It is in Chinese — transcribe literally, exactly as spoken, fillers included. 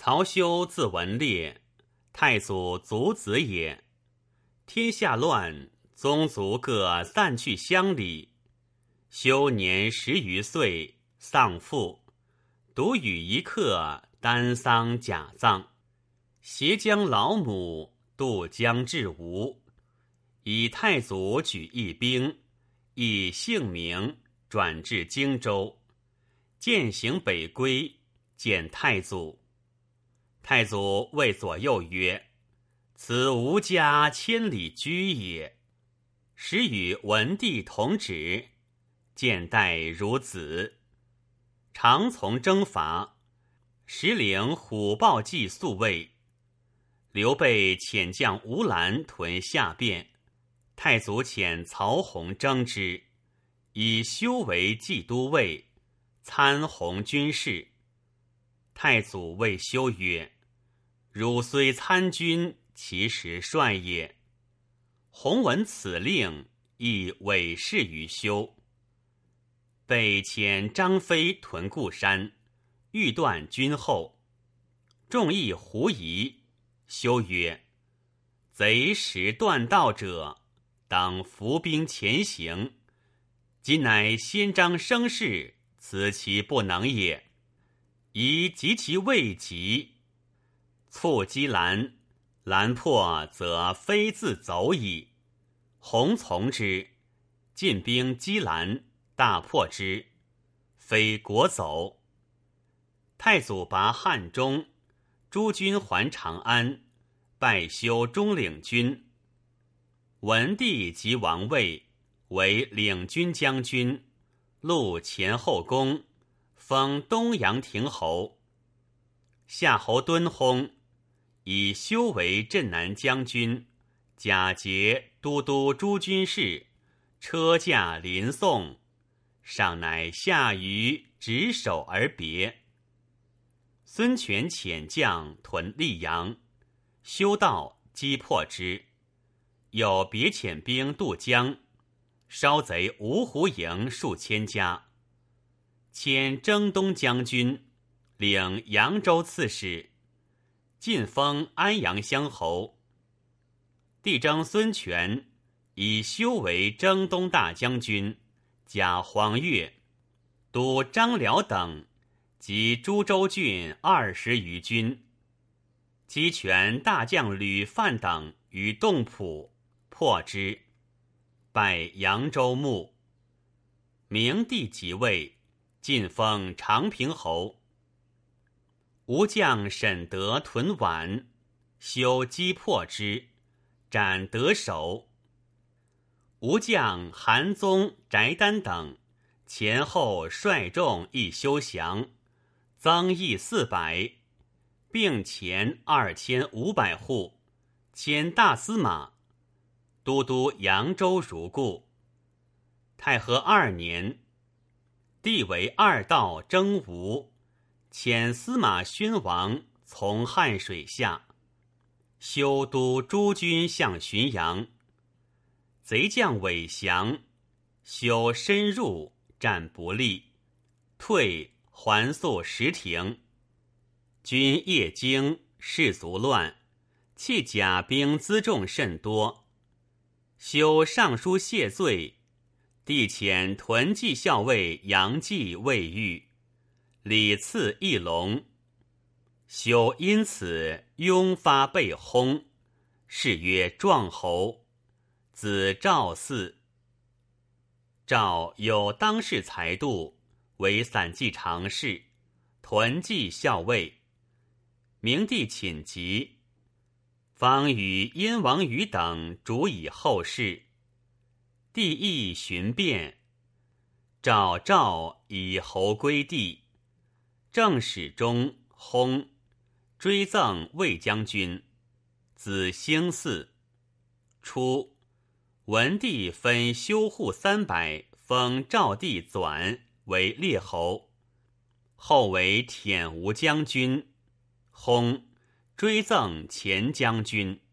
曹休字文烈，太祖族子也。天下乱，宗族各散去乡里。休年十余岁，丧父，独与一客单丧假葬。携将老母渡江至吴，以太祖举一兵，以姓名转至荆州，践行北归，见太祖。太祖谓左右曰：此吴家千里居也。时与文帝同旨，见待如子。常从征伐，时领虎豹骑宿卫。刘备遣将吴兰屯下汴，太祖遣曹洪征之，以修为骑都尉，参洪军事。太祖谓修曰：汝虽参军，其实帅也。洪闻此令，亦委事于修。备遣张飞屯固山，欲断军后。众议狐疑。修曰：贼使断道者，当伏兵前行。今乃先张声势，此其不能也。宜及其未及，促击拦，拦破则非自走矣。洪从之，进兵击拦，大破之，非国走。太祖拔汉中，诸军还长安，拜修中领军。文帝即王位，为领军将军，录前后宫，封东阳亭侯。夏侯惇薨，以修为镇南将军，假节都督诸军事，车驾临送，上乃下舆执手而别。孙权遣将屯溧阳，修道击破之，又别遣兵渡江，烧贼芜湖营数千家。迁征东将军，领扬州刺史，晋封安阳乡侯。帝征孙权，以修为征东大将军，加黄钺，督张辽等及诸州郡二十余军。击权大将吕范等于洞浦，破之，拜扬州牧。明帝即位，晋封长平侯。吴将沈德屯宛，修击破之，斩得首。吴将韩宗、翟丹等前后率众亦修降，增邑四百，并前二千五百户，迁大司马，都督扬州如故。太和二年，帝为二道征吴，遣司马宣王从汉水下，修督诸军向浔阳。贼将韦降，修深入，战不利，退还宿石亭。军夜惊，士卒乱，弃甲兵辎重甚多。修上书谢罪，帝遣屯骑校尉杨继未遇，礼赐一龙。修因此拥发被轰，谥曰壮侯，子赵嗣。赵有当世才度，为散骑常侍，屯骑校尉。明帝寝疾，方与燕王宇等主以后事。帝亦寻变，赵赵以侯归帝。正史中薨，追赠卫将军，子兴嗣。初，文帝分修护三百，封赵弟纂为列侯，后为舔吴将军，薨，追赠前将军。